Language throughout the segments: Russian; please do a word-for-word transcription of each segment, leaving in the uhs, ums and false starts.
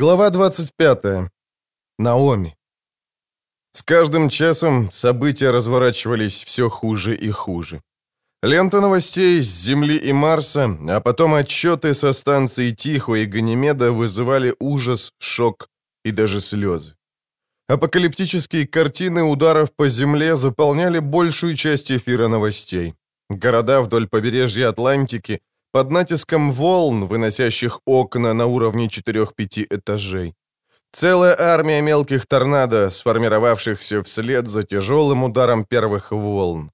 Глава двадцать пятая. Наоми. С каждым часом события разворачивались все хуже и хуже. Лента новостей с Земли и Марса, а потом отчеты со станций Тихо и Ганимеда вызывали ужас, шок и даже слезы. Апокалиптические картины ударов по Земле заполняли большую часть эфира новостей. Города вдоль побережья Атлантики под натиском волн, выносящих окна на уровне четырех-пяти этажей. Целая армия мелких торнадо, сформировавшихся вслед за тяжелым ударом первых волн.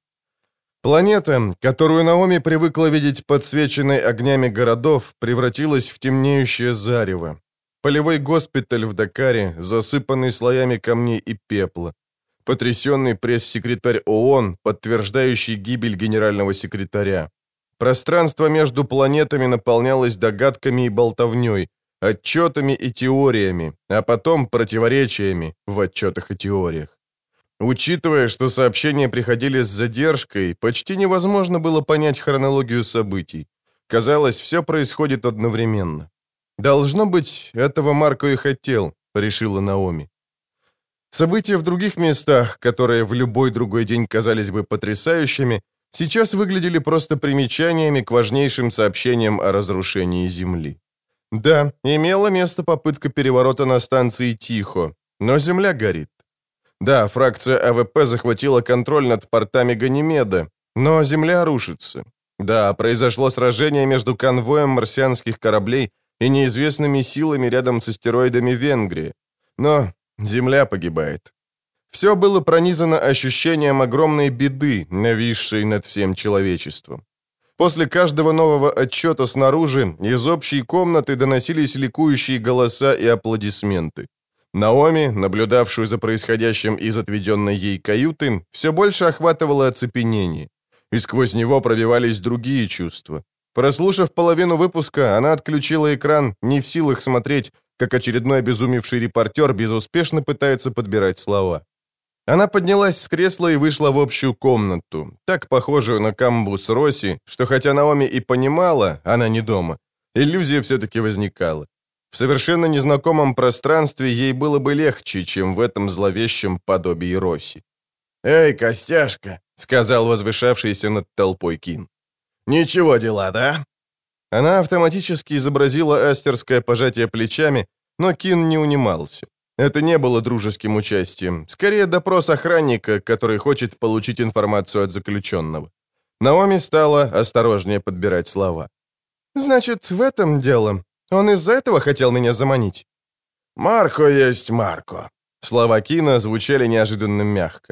Планета, которую Наоми привыкла видеть подсвеченной огнями городов, превратилась в темнеющее зарево. Полевой госпиталь в Дакаре, засыпанный слоями камней и пепла. Потрясенный пресс-секретарь ООН, подтверждающий гибель генерального секретаря. Пространство между планетами наполнялось догадками и болтовней, отчетами и теориями, а потом противоречиями в отчетах и теориях. Учитывая, что сообщения приходили с задержкой, почти невозможно было понять хронологию событий. Казалось, все происходит одновременно. «Должно быть, этого Марко и хотел», — решила Наоми. События в других местах, которые в любой другой день казались бы потрясающими, сейчас выглядели просто примечаниями к важнейшим сообщениям о разрушении Земли. Да, имела место попытка переворота на станции Тихо, но Земля горит. Да, фракция АВП захватила контроль над портами Ганимеда, но Земля рушится. Да, произошло сражение между конвоем марсианских кораблей и неизвестными силами рядом с астероидами Венгрии, но Земля погибает. Все было пронизано ощущением огромной беды, нависшей над всем человечеством. После каждого нового отчета снаружи из общей комнаты доносились ликующие голоса и аплодисменты. Наоми, наблюдавшую за происходящим из отведенной ей каюты, все больше охватывало оцепенение. И сквозь него пробивались другие чувства. Прослушав половину выпуска, она отключила экран, не в силах смотреть, как очередной обезумевший репортер безуспешно пытается подбирать слова. Она поднялась с кресла и вышла в общую комнату, так похожую на камбус Росси, что хотя Наоми и понимала, она не дома, иллюзия все-таки возникала. В совершенно незнакомом пространстве ей было бы легче, чем в этом зловещем подобии Росси. «Эй, Костяшка!» — сказал возвышавшийся над толпой Кин. «Ничего дела, да?» Она автоматически изобразила астерское пожатие плечами, но Кин не унимался. Это не было дружеским участием, скорее допрос охранника, который хочет получить информацию от заключенного. Наоми стала осторожнее подбирать слова. «Значит, в этом дело. Он из-за этого хотел меня заманить?» «Марко есть Марко». Слова Кина звучали неожиданно мягко.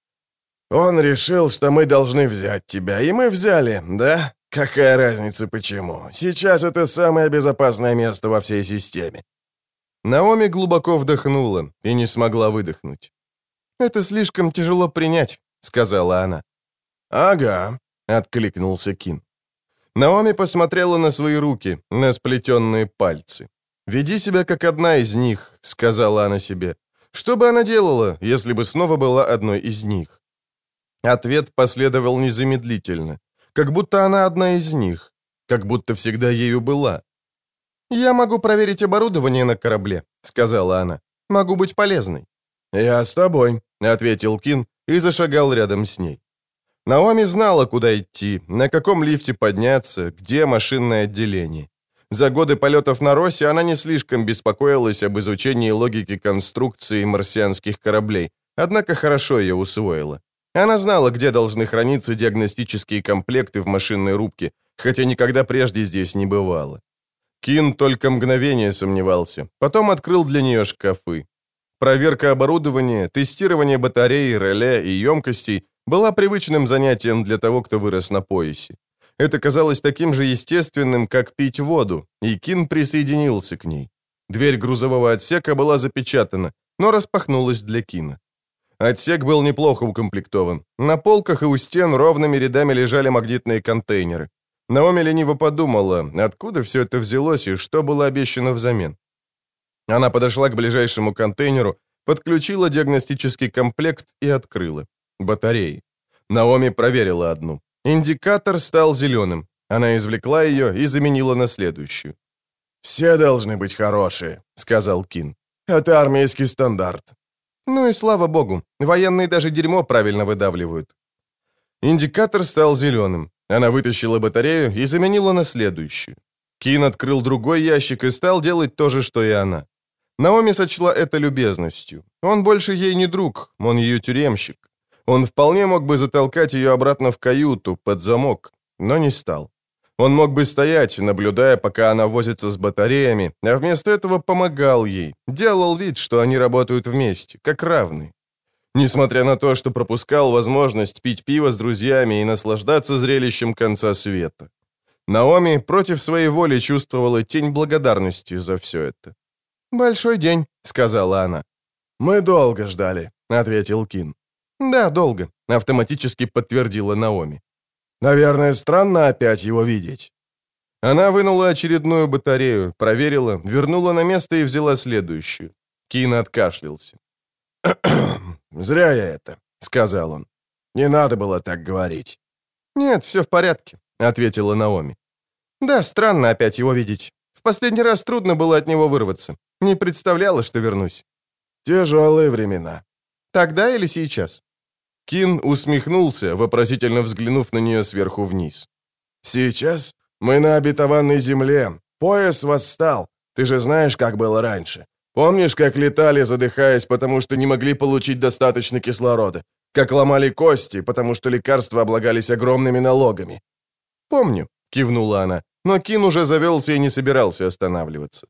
«Он решил, что мы должны взять тебя, и мы взяли, да? Какая разница почему? Сейчас это самое безопасное место во всей системе». Наоми глубоко вдохнула и не смогла выдохнуть. «Это слишком тяжело принять», — сказала она. «Ага», — откликнулся Кин. Наоми посмотрела на свои руки, на сплетенные пальцы. «Веди себя как одна из них», — сказала она себе. «Что бы она делала, если бы снова была одной из них?» Ответ последовал незамедлительно, как будто она одна из них, как будто всегда ею была. «Я могу проверить оборудование на корабле», — сказала она. «Могу быть полезной». «Я с тобой», — ответил Кин и зашагал рядом с ней. Наоми знала, куда идти, на каком лифте подняться, где машинное отделение. За годы полетов на Росси она не слишком беспокоилась об изучении логики конструкции марсианских кораблей, однако хорошо ее усвоила. Она знала, где должны храниться диагностические комплекты в машинной рубке, хотя никогда прежде здесь не бывало. Кин только мгновение сомневался, потом открыл для нее шкафы. Проверка оборудования, тестирование батарей, реле и емкостей была привычным занятием для того, кто вырос на поясе. Это казалось таким же естественным, как пить воду, и Кин присоединился к ней. Дверь грузового отсека была запечатана, но распахнулась для Кина. Отсек был неплохо укомплектован. На полках и у стен ровными рядами лежали магнитные контейнеры. Наоми лениво подумала, откуда все это взялось и что было обещано взамен. Она подошла к ближайшему контейнеру, подключила диагностический комплект и открыла. Батареи. Наоми проверила одну. Индикатор стал зеленым. Она извлекла ее и заменила на следующую. «Все должны быть хорошие», — сказал Кин. «Это армейский стандарт». «Ну и слава богу, военные даже дерьмо правильно выдавливают». Индикатор стал зеленым. Она вытащила батарею и заменила на следующую. Кин открыл другой ящик и стал делать то же, что и она. Наоми сочла это любезностью. Он больше ей не друг, он ее тюремщик. Он вполне мог бы затолкать ее обратно в каюту, под замок, но не стал. Он мог бы стоять, наблюдая, пока она возится с батареями, а вместо этого помогал ей, делал вид, что они работают вместе, как равные. Несмотря на то, что пропускал возможность пить пиво с друзьями и наслаждаться зрелищем конца света. Наоми против своей воли чувствовала тень благодарности за все это. «Большой день», — сказала она. «Мы долго ждали», — ответил Кин. «Да, долго», — автоматически подтвердила Наоми. «Наверное, странно опять его видеть». Она вынула очередную батарею, проверила, вернула на место и взяла следующую. Кин откашлялся. «Зря я это», — сказал он. «Не надо было так говорить». «Нет, все в порядке», — ответила Наоми. «Да, странно опять его видеть. В последний раз трудно было от него вырваться. Не представляла, что вернусь». «Тяжелые времена». «Тогда или сейчас?» Кин усмехнулся, вопросительно взглянув на нее сверху вниз. «Сейчас? Мы на обетованной земле. Пояс восстал. Ты же знаешь, как было раньше. Помнишь, как летали, задыхаясь, потому что не могли получить достаточно кислорода? Как ломали кости, потому что лекарства облагались огромными налогами?» «Помню», — кивнула она, но Кин уже завелся и не собирался останавливаться.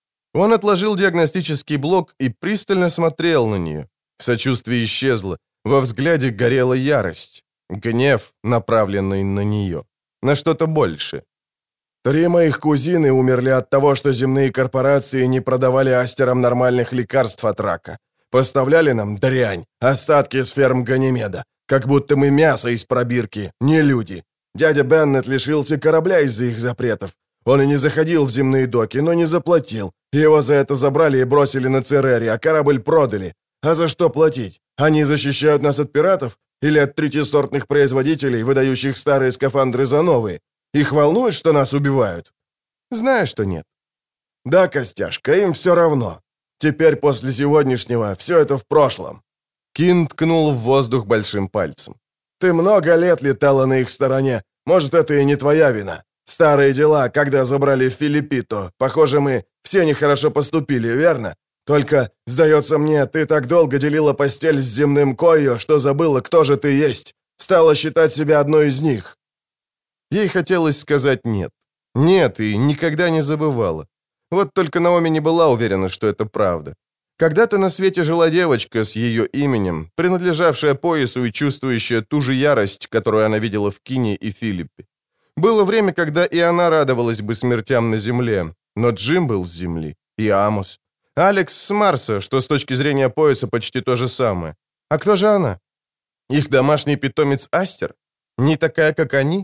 Он отложил диагностический блок и пристально смотрел на нее. Сочувствие исчезло, во взгляде горела ярость, гнев, направленный на нее, на что-то большее. «Три моих кузины умерли от того, что земные корпорации не продавали астерам нормальных лекарств от рака. Поставляли нам дрянь, остатки с ферм Ганимеда, как будто мы мясо из пробирки, не люди. Дядя Беннет лишился корабля из-за их запретов. Он и не заходил в земные доки, но не заплатил. Его за это забрали и бросили на Церере, а корабль продали. А за что платить? Они защищают нас от пиратов? Или от третьесортных производителей, выдающих старые скафандры за новые? Их волнует, что нас убивают?» «Знаю, что нет». «Да, Костяшка, им все равно. Теперь после сегодняшнего все это в прошлом». Кин ткнул в воздух большим пальцем. «Ты много лет летала на их стороне. Может, это и не твоя вина. Старые дела, когда забрали Филиппито. Похоже, мы все нехорошо поступили, верно? Только, сдается мне, ты так долго делила постель с земным Койо, что забыла, кто же ты есть. Стала считать себя одной из них». Ей хотелось сказать «нет». Нет, и никогда не забывала. Вот только Наоми не была уверена, что это правда. Когда-то на свете жила девочка с ее именем, принадлежавшая поясу и чувствующая ту же ярость, которую она видела в Кине и Филиппе. Было время, когда и она радовалась бы смертям на земле, но Джим был с земли, и Амос. Алекс с Марса, что с точки зрения пояса почти то же самое. А кто же она? Их домашний питомец Астер? Не такая, как они?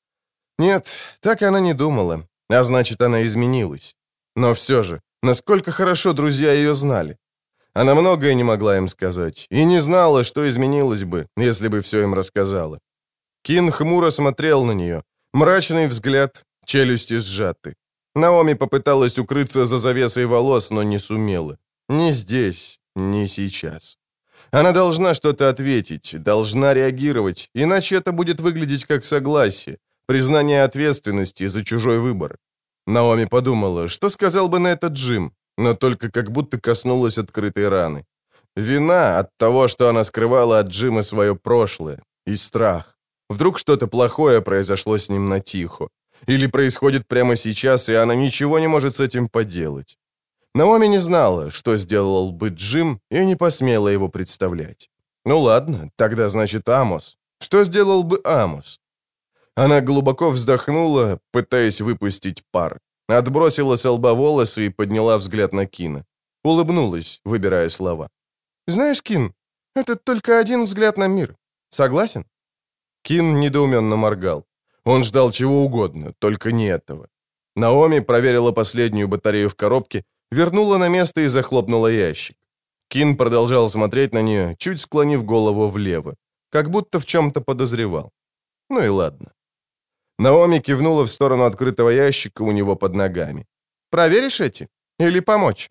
Нет, так она не думала, а значит, она изменилась. Но все же, насколько хорошо друзья ее знали. Она многое не могла им сказать, и не знала, что изменилось бы, если бы все им рассказала. Кин хмуро смотрел на нее, мрачный взгляд, челюсти сжаты. Наоми попыталась укрыться за завесой волос, но не сумела. Ни здесь, ни сейчас. Она должна что-то ответить, должна реагировать, иначе это будет выглядеть как согласие, признание ответственности за чужой выбор. Наоми подумала, что сказал бы на это Джим, но только как будто коснулась открытой раны. Вина от того, что она скрывала от Джима свое прошлое, и страх. Вдруг что-то плохое произошло с ним на тихо. Или происходит прямо сейчас, и она ничего не может с этим поделать. Наоми не знала, что сделал бы Джим, и не посмела его представлять. Ну ладно, тогда значит Амос. Что сделал бы Амос? Она глубоко вздохнула, пытаясь выпустить пар. Отбросила с лба волосы и подняла взгляд на Кина. Улыбнулась, выбирая слова. «Знаешь, Кин, это только один взгляд на мир. Согласен?» Кин недоуменно моргал. Он ждал чего угодно, только не этого. Наоми проверила последнюю батарею в коробке, вернула на место и захлопнула ящик. Кин продолжал смотреть на нее, чуть склонив голову влево, как будто в чем-то подозревал. Ну и ладно. Наоми кивнула в сторону открытого ящика у него под ногами. Проверишь эти? Или помочь?»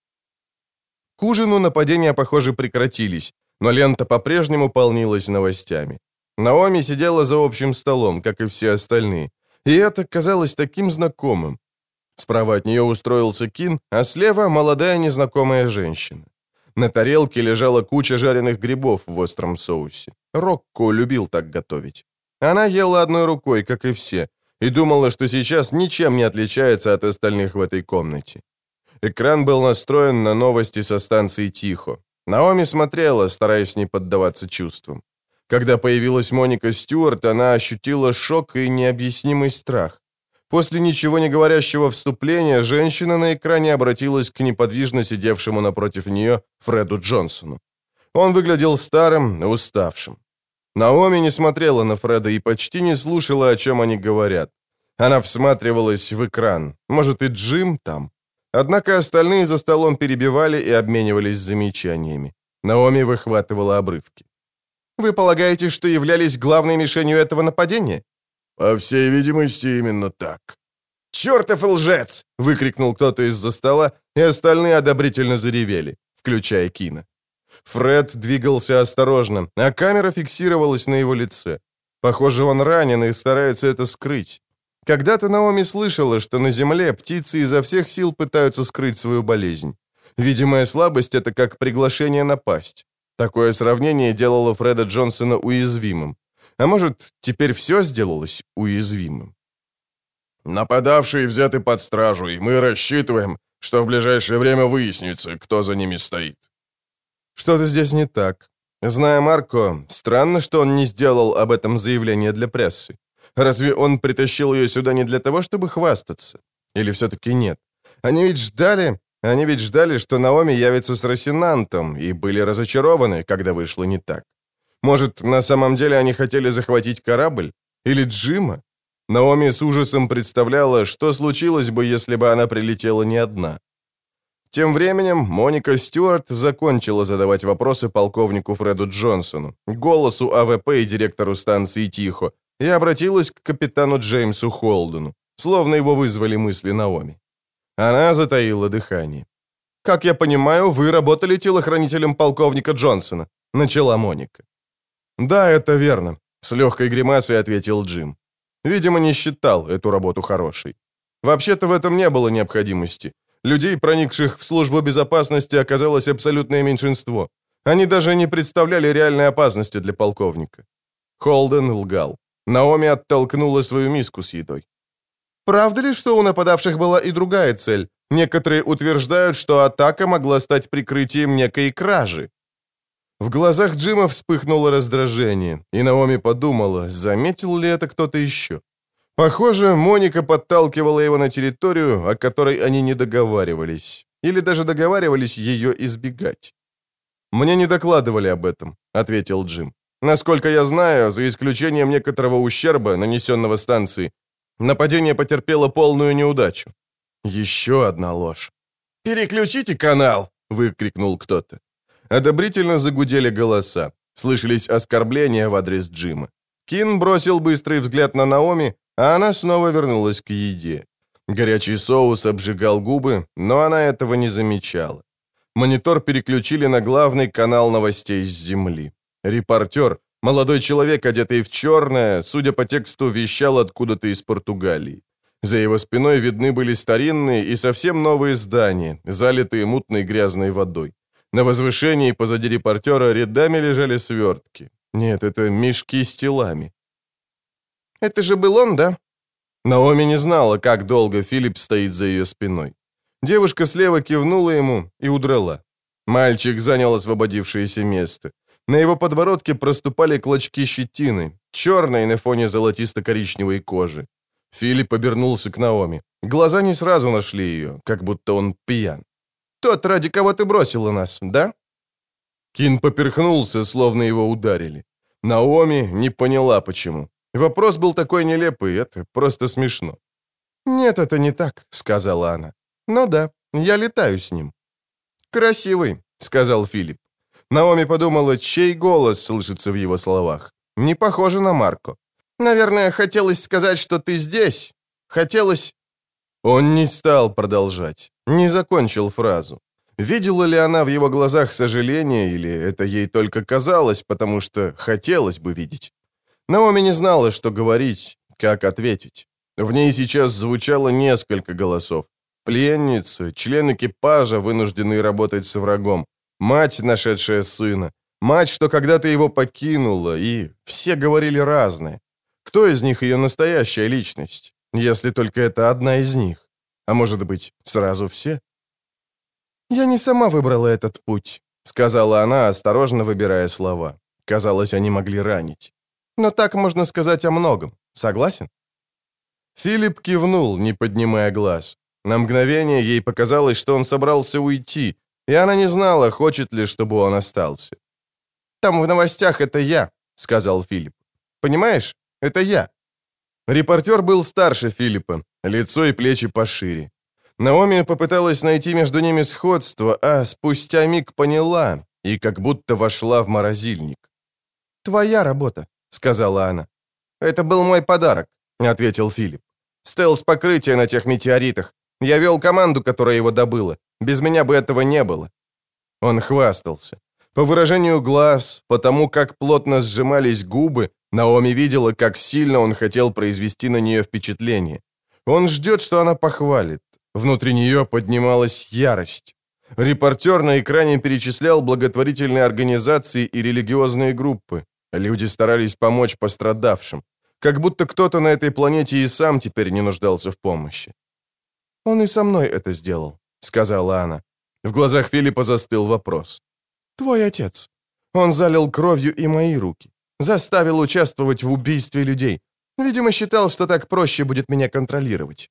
К ужину нападения, похоже, прекратились, но лента по-прежнему полнилась новостями. Наоми сидела за общим столом, как и все остальные, и это казалось таким знакомым. Справа от нее устроился Кин, а слева молодая незнакомая женщина. На тарелке лежала куча жареных грибов в остром соусе. Рокко любил так готовить. Она ела одной рукой, как и все, и думала, что сейчас ничем не отличается от остальных в этой комнате. Экран был настроен на новости со станции Тихо. Наоми смотрела, стараясь не поддаваться чувствам. Когда появилась Моника Стюарт, она ощутила шок и необъяснимый страх. После ничего не говорящего вступления женщина на экране обратилась к неподвижно сидевшему напротив нее Фреду Джонсону. Он выглядел старым, уставшим. Наоми не смотрела на Фреда и почти не слушала, о чем они говорят. Она всматривалась в экран. Может, и Джим там? Однако остальные за столом перебивали и обменивались замечаниями. Наоми выхватывала обрывки. «Вы полагаете, что являлись главной мишенью этого нападения?» «По всей видимости, именно так». «Чертов лжец!» — выкрикнул кто-то из-за стола, и остальные одобрительно заревели, включая Кина. Фред двигался осторожно, а камера фиксировалась на его лице. Похоже, он ранен и старается это скрыть. Когда-то Наоми слышала, что на Земле птицы изо всех сил пытаются скрыть свою болезнь. Видимая слабость — это как приглашение напасть. Такое сравнение делало Фреда Джонсона уязвимым. А может, теперь все сделалось уязвимым? «Нападавшие взяты под стражу, и мы рассчитываем, что в ближайшее время выяснится, кто за ними стоит». Что-то здесь не так. Зная Марко, странно, что он не сделал об этом заявление для прессы. Разве он притащил ее сюда не для того, чтобы хвастаться? Или все-таки нет? Они ведь ждали... Они ведь ждали, что Наоми явится с Росинантом, и были разочарованы, когда вышло не так. Может, на самом деле они хотели захватить корабль? Или Джима? Наоми с ужасом представляла, что случилось бы, если бы она прилетела не одна. Тем временем Моника Стюарт закончила задавать вопросы полковнику Фреду Джонсону, голосу А В П и директору станции Тихо, и обратилась к капитану Джеймсу Холдену, словно его вызвали мысли Наоми. Она затаила дыхание. «Как я понимаю, вы работали телохранителем полковника Джонсона», — начала Моника. «Да, это верно», — с легкой гримасой ответил Джим. Видимо, не считал эту работу хорошей. Вообще-то в этом не было необходимости. Людей, проникших в службу безопасности, оказалось абсолютное меньшинство. Они даже не представляли реальной опасности для полковника. Холден лгал. Наоми оттолкнула свою миску с едой. «Правда ли, что у нападавших была и другая цель? Некоторые утверждают, что атака могла стать прикрытием некой кражи». В глазах Джима вспыхнуло раздражение, и Наоми подумала, заметил ли это кто-то еще. Похоже, Моника подталкивала его на территорию, о которой они не договаривались, или даже договаривались ее избегать. «Мне не докладывали об этом», — ответил Джим. «Насколько я знаю, за исключением некоторого ущерба, нанесенного станции, нападение потерпело полную неудачу». Еще одна ложь. «Переключите канал!» — выкрикнул кто-то. Одобрительно загудели голоса. Слышались оскорбления в адрес Джима. Кин бросил быстрый взгляд на Наоми, а она снова вернулась к еде. Горячий соус обжигал губы, но она этого не замечала. Монитор переключили на главный канал новостей с Земли. Репортер, молодой человек, одетый в черное, судя по тексту, вещал откуда-то из Португалии. За его спиной видны были старинные и совсем новые здания, залитые мутной грязной водой. На возвышении позади репортера рядами лежали свертки. Нет, это мешки с телами. «Это же был он, да?» Наоми не знала, как долго Филипп стоит за ее спиной. Девушка слева кивнула ему и удрала. Мальчик занял освободившееся место. На его подбородке проступали клочки щетины, черной на фоне золотисто-коричневой кожи. Филипп обернулся к Наоми. Глаза не сразу нашли ее, как будто он пьян. «Тот, ради кого ты бросила нас, да?» Кин поперхнулся, словно его ударили. Наоми не поняла, почему. Вопрос был такой нелепый, это просто смешно. «Нет, это не так», — сказала она. «Ну да, я летаю с ним». «Красивый», — сказал Филипп. Наоми подумала, чей голос слышится в его словах. Не похоже на Марко. «Наверное, хотелось сказать, что ты здесь. Хотелось...» Он не стал продолжать, не закончил фразу. Видела ли она в его глазах сожаление, или это ей только казалось, потому что хотелось бы видеть? Наоми не знала, что говорить, как ответить. В ней сейчас звучало несколько голосов. Пленница, член экипажа, вынужденный работать с врагом, мать, нашедшая сына, мать, что когда-то его покинула, и все говорили разное. Кто из них ее настоящая личность, если только это одна из них? А может быть, сразу все? «Я не сама выбрала этот путь», — сказала она, осторожно выбирая слова. Казалось, они могли ранить. «Но так можно сказать о многом. Согласен?» Филипп кивнул, не поднимая глаз. На мгновение ей показалось, что он собрался уйти, и она не знала, хочет ли, чтобы он остался. «Там в новостях это я», — сказал Филипп. «Понимаешь, это я». Репортер был старше Филиппа, лицо и плечи пошире. Наоми попыталась найти между ними сходство, а спустя миг поняла и как будто вошла в морозильник. «Твоя работа», — сказала она. «Это был мой подарок», — ответил Филипп. «Стелс-покрытие на тех метеоритах. Я вел команду, которая его добыла. Без меня бы этого не было». Он хвастался. По выражению глаз, по тому, как плотно сжимались губы, Наоми видела, как сильно он хотел произвести на нее впечатление. Он ждет, что она похвалит. Внутри нее поднималась ярость. Репортер на экране перечислял благотворительные организации и религиозные группы. Люди старались помочь пострадавшим. Как будто кто-то на этой планете и сам теперь не нуждался в помощи. «Он и со мной это сделал», — сказала она. В глазах Филиппа застыл вопрос. «Твой отец. Он залил кровью и мои руки. Заставил участвовать в убийстве людей. Видимо, считал, что так проще будет меня контролировать».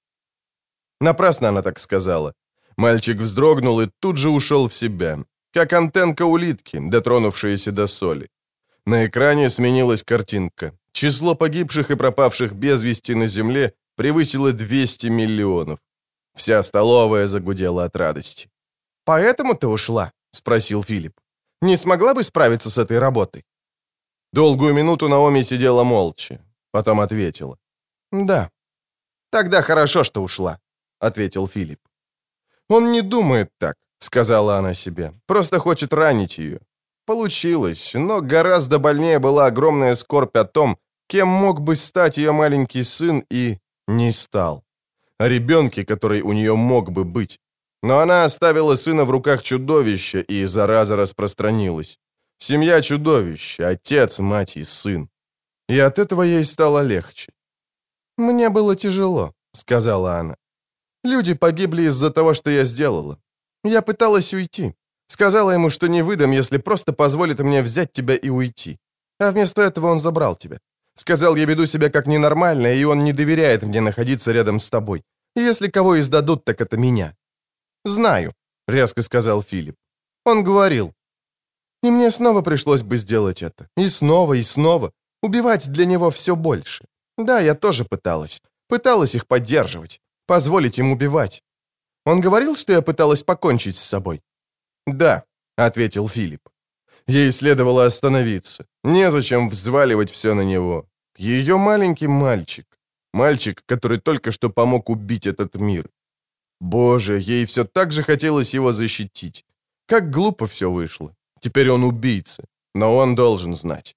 Напрасно она так сказала. Мальчик вздрогнул и тут же ушел в себя, как антенка улитки, дотронувшаяся до соли. На экране сменилась картинка. Число погибших и пропавших без вести на Земле превысило двести миллионов. Вся столовая загудела от радости. «Поэтому ты ушла?» — спросил Филипп. «Не смогла бы справиться с этой работой?» Долгую минуту Наоми сидела молча, потом ответила. «Да». «Тогда хорошо, что ушла», — ответил Филипп. «Он не думает так», — сказала она себе, — «просто хочет ранить ее». Получилось, но гораздо больнее была огромная скорбь о том, кем мог бы стать ее маленький сын и не стал. О ребенке, который у нее мог бы быть. Но она оставила сына в руках чудовища, и зараза распространилась. Семья чудовища, отец, мать и сын. И от этого ей стало легче. «Мне было тяжело», — сказала она. «Люди погибли из-за того, что я сделала. Я пыталась уйти. Сказала ему, что не выдам, если просто позволит мне взять тебя и уйти. А вместо этого он забрал тебя. Сказал, я веду себя как ненормальная, и он не доверяет мне находиться рядом с тобой. Если кого и сдадут, так это меня». «Знаю», — резко сказал Филипп. Он говорил. И мне снова пришлось бы сделать это. И снова, и снова. Убивать для него все больше. Да, я тоже пыталась. Пыталась их поддерживать. Позволить им убивать. Он говорил, что я пыталась покончить с собой? «Да», — ответил Филипп. Ей следовало остановиться. Незачем взваливать все на него. Ее маленький мальчик. Мальчик, который только что помог убить этот мир. Боже, ей все так же хотелось его защитить. Как глупо все вышло. Теперь он убийца, но он должен знать.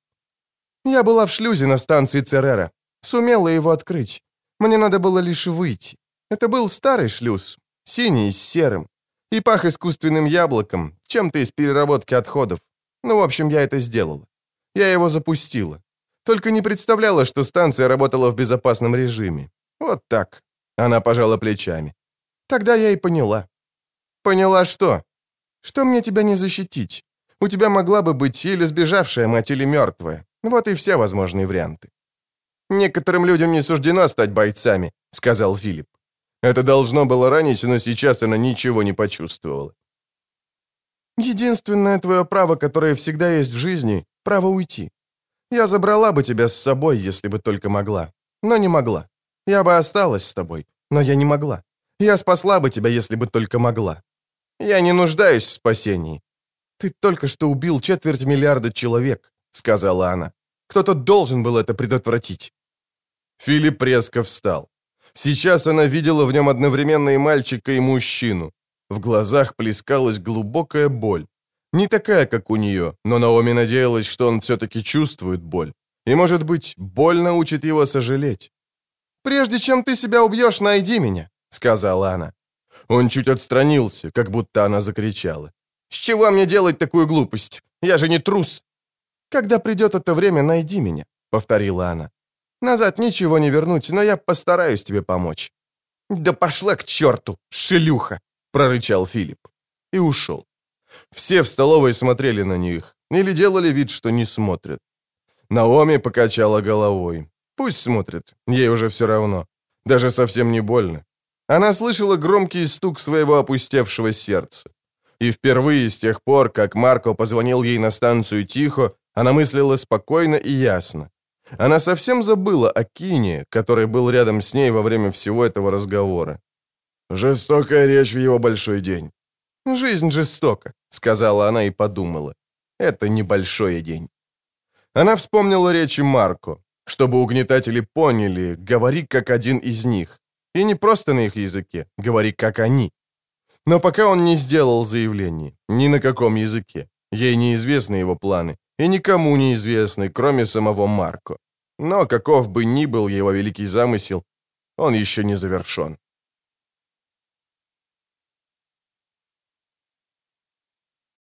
Я была в шлюзе на станции Церера. Сумела его открыть. Мне надо было лишь выйти. Это был старый шлюз, синий с серым. И пах искусственным яблоком, чем-то из переработки отходов. Ну, в общем, я это сделала. Я его запустила. Только не представляла, что станция работала в безопасном режиме. Вот так. Она пожала плечами. Тогда я и поняла. Поняла что? Что мне тебя не защитить. У тебя могла бы быть или сбежавшая мать, или мертвая. Вот и все возможные варианты. «Некоторым людям не суждено стать бойцами», — сказал Филипп. Это должно было ранить, но сейчас она ничего не почувствовала. «Единственное твое право, которое всегда есть в жизни — право уйти. Я забрала бы тебя с собой, если бы только могла. Но не могла. Я бы осталась с тобой, но я не могла. Я спасла бы тебя, если бы только могла. Я не нуждаюсь в спасении. Ты только что убил четверть миллиарда человек», — сказала она. «Кто-то должен был это предотвратить». Филипп резко встал. Сейчас она видела в нем одновременно и мальчика, и мужчину. В глазах плескалась глубокая боль. Не такая, как у нее, но Наоми надеялась, что он все-таки чувствует боль. И, может быть, боль научит его сожалеть. «Прежде чем ты себя убьешь, найди меня», — сказала она. Он чуть отстранился, как будто она закричала. «С чего мне делать такую глупость? Я же не трус!» «Когда придет это время, найди меня», — повторила она. «Назад ничего не вернуть, но я постараюсь тебе помочь». «Да пошла к черту, шлюха!» — прорычал Филипп. И ушел. Все в столовой смотрели на них или делали вид, что не смотрят. Наоми покачала головой. Пусть смотрит, ей уже все равно. Даже совсем не больно. Она слышала громкий стук своего опустевшего сердца. И впервые с тех пор, как Марко позвонил ей на станцию Тихо, она мыслила спокойно и ясно. Она совсем забыла о Кине, который был рядом с ней во время всего этого разговора. Жестокая речь в его большой день. «Жизнь жестока», — сказала она и подумала. «Это небольшой день». Она вспомнила речи Марко. Чтобы угнетатели поняли, говори как один из них. И не просто на их языке, говори как они. Но пока он не сделал заявление, ни на каком языке. Ей неизвестны его планы, и никому не известны, кроме самого Марко. Но каков бы ни был его великий замысел, он еще не завершен.